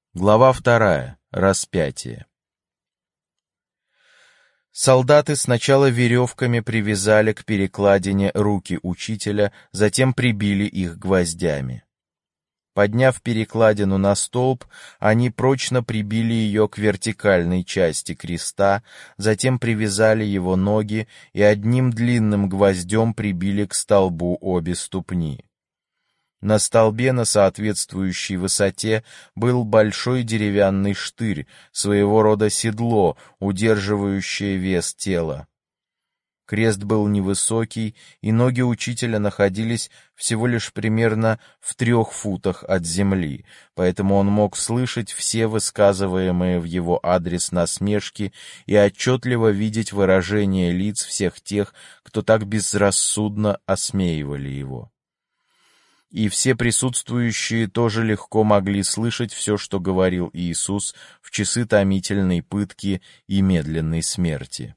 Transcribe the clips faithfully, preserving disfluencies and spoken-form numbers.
Глава вторая. Распятие. Солдаты сначала веревками привязали к перекладине руки учителя, затем прибили их гвоздями. Подняв перекладину на столб, они прочно прибили ее к вертикальной части креста, затем привязали его ноги и одним длинным гвоздем прибили к столбу обе ступни. На столбе на соответствующей высоте был большой деревянный штырь, своего рода седло, удерживающее вес тела. Крест был невысокий, и ноги учителя находились всего лишь примерно в трех футах от земли, поэтому он мог слышать все высказываемые в его адрес насмешки и отчетливо видеть выражение лиц всех тех, кто так безрассудно осмеивали его. И все присутствующие тоже легко могли слышать все, что говорил Иисус в часы томительной пытки и медленной смерти.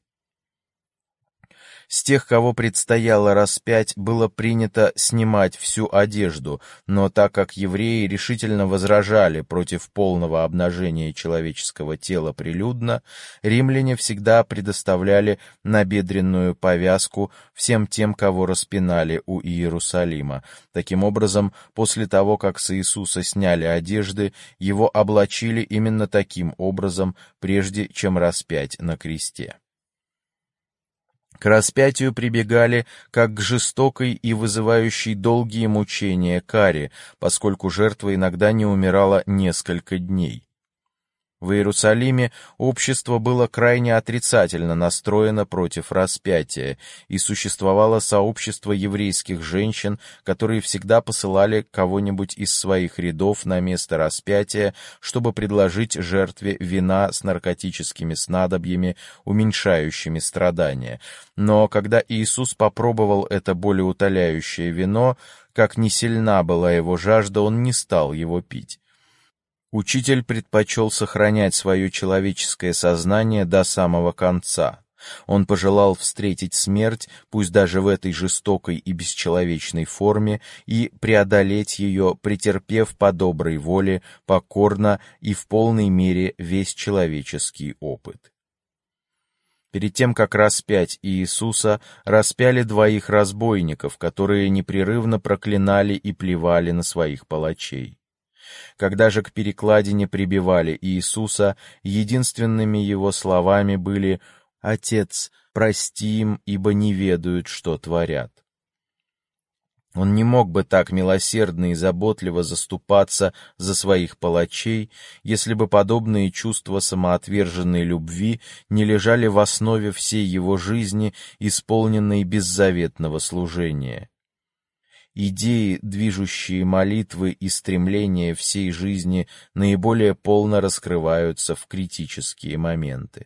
С тех, кого предстояло распять, было принято снимать всю одежду, но так как евреи решительно возражали против полного обнажения человеческого тела прилюдно, римляне всегда предоставляли набедренную повязку всем тем, кого распинали у Иерусалима. Таким образом, после того, как с Иисуса сняли одежды, его облачили именно таким образом, прежде чем распять на кресте. К распятию прибегали как к жестокой и вызывающей долгие мучения каре, поскольку жертва иногда не умирала несколько дней. В Иерусалиме общество было крайне отрицательно настроено против распятия, и существовало сообщество еврейских женщин, которые всегда посылали кого-нибудь из своих рядов на место распятия, чтобы предложить жертве вина с наркотическими снадобьями, уменьшающими страдания. Но когда Иисус попробовал это болеутоляющее вино, как ни сильна была его жажда, он не стал его пить. Учитель предпочел сохранять свое человеческое сознание до самого конца. Он пожелал встретить смерть, пусть даже в этой жестокой и бесчеловечной форме, и преодолеть ее, претерпев по доброй воле, покорно и в полной мере весь человеческий опыт. Перед тем, как распять Иисуса, распяли двоих разбойников, которые непрерывно проклинали и плевали на своих палачей. Когда же к перекладине прибивали Иисуса, единственными его словами были «Отец, прости им, ибо не ведают, что творят». Он не мог бы так милосердно и заботливо заступаться за своих палачей, если бы подобные чувства самоотверженной любви не лежали в основе всей его жизни, исполненной беззаветного служения. Идеи, движущие молитвы и стремления всей жизни, наиболее полно раскрываются в критические моменты.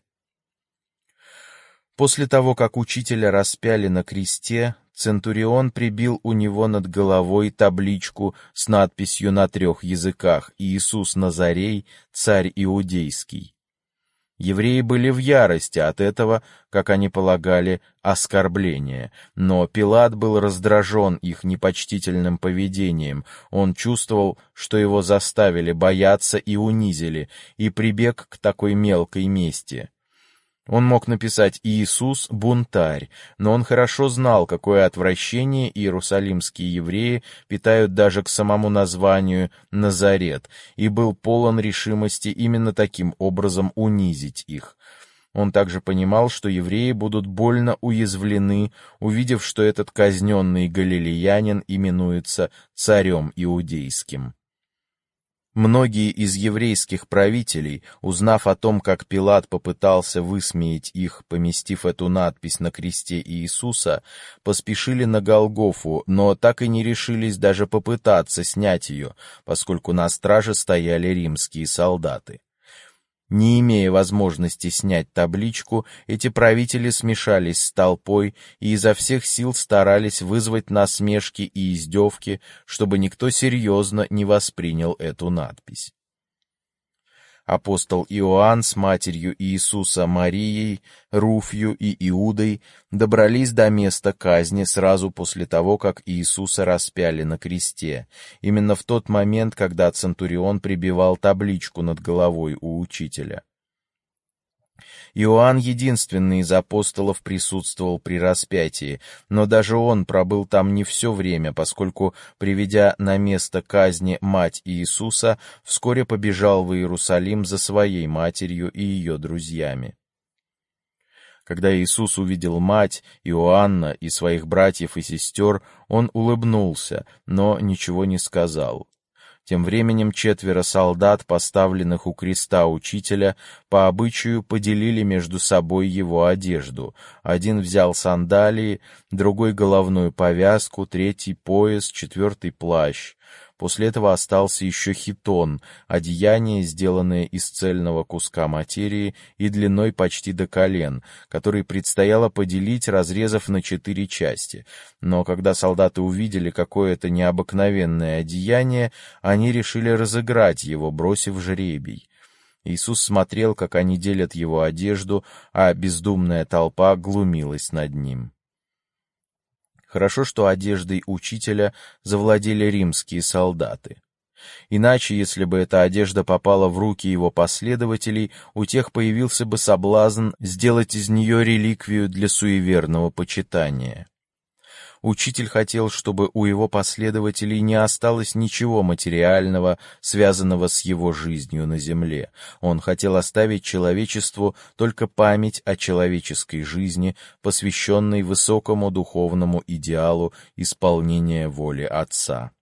После того, как учителя распяли на кресте, центурион прибил у него над головой табличку с надписью на трех языках «Иисус Назарей, царь иудейский». Евреи были в ярости от этого, как они полагали, оскорбления, но Пилат был раздражен их непочтительным поведением, он чувствовал, что его заставили бояться и унизили, и прибег к такой мелкой мести. Он мог написать «Иисус – бунтарь», но он хорошо знал, какое отвращение иерусалимские евреи питают даже к самому названию «Назарет», и был полон решимости именно таким образом унизить их. Он также понимал, что евреи будут больно уязвлены, увидев, что этот казненный галилеянин именуется царем иудейским. Многие из еврейских правителей, узнав о том, как Пилат попытался высмеять их, поместив эту надпись на кресте Иисуса, поспешили на Голгофу, но так и не решились даже попытаться снять ее, поскольку на страже стояли римские солдаты. Не имея возможности снять табличку, эти правители смешались с толпой и изо всех сил старались вызвать насмешки и издевки, чтобы никто серьезно не воспринял эту надпись. Апостол Иоанн с матерью Иисуса Марией, Руфью и Иудой добрались до места казни сразу после того, как Иисуса распяли на кресте, именно в тот момент, когда центурион прибивал табличку над головой у учителя. Иоанн, единственный из апостолов, присутствовал при распятии, но даже он пробыл там не все время, поскольку, приведя на место казни мать Иисуса, вскоре побежал в Иерусалим за своей матерью и ее друзьями. Когда Иисус увидел мать, Иоанна и своих братьев и сестер, он улыбнулся, но ничего не сказал. Тем временем четверо солдат, поставленных у креста учителя, по обычаю поделили между собой его одежду. Один взял сандалии, другой — головную повязку, третий — пояс, четвертый — плащ. После этого остался еще хитон, одеяние, сделанное из цельного куска материи и длиной почти до колен, который предстояло поделить, разрезав на четыре части. Но когда солдаты увидели, какое это необыкновенное одеяние, они решили разыграть его, бросив жребий. Иисус смотрел, как они делят его одежду, а бездумная толпа глумилась над ним. Хорошо, что одеждой учителя завладели римские солдаты. Иначе, если бы эта одежда попала в руки его последователей, у тех появился бы соблазн сделать из нее реликвию для суеверного почитания. Учитель хотел, чтобы у его последователей не осталось ничего материального, связанного с его жизнью на земле. Он хотел оставить человечеству только память о человеческой жизни, посвященной высокому духовному идеалу исполнения воли Отца.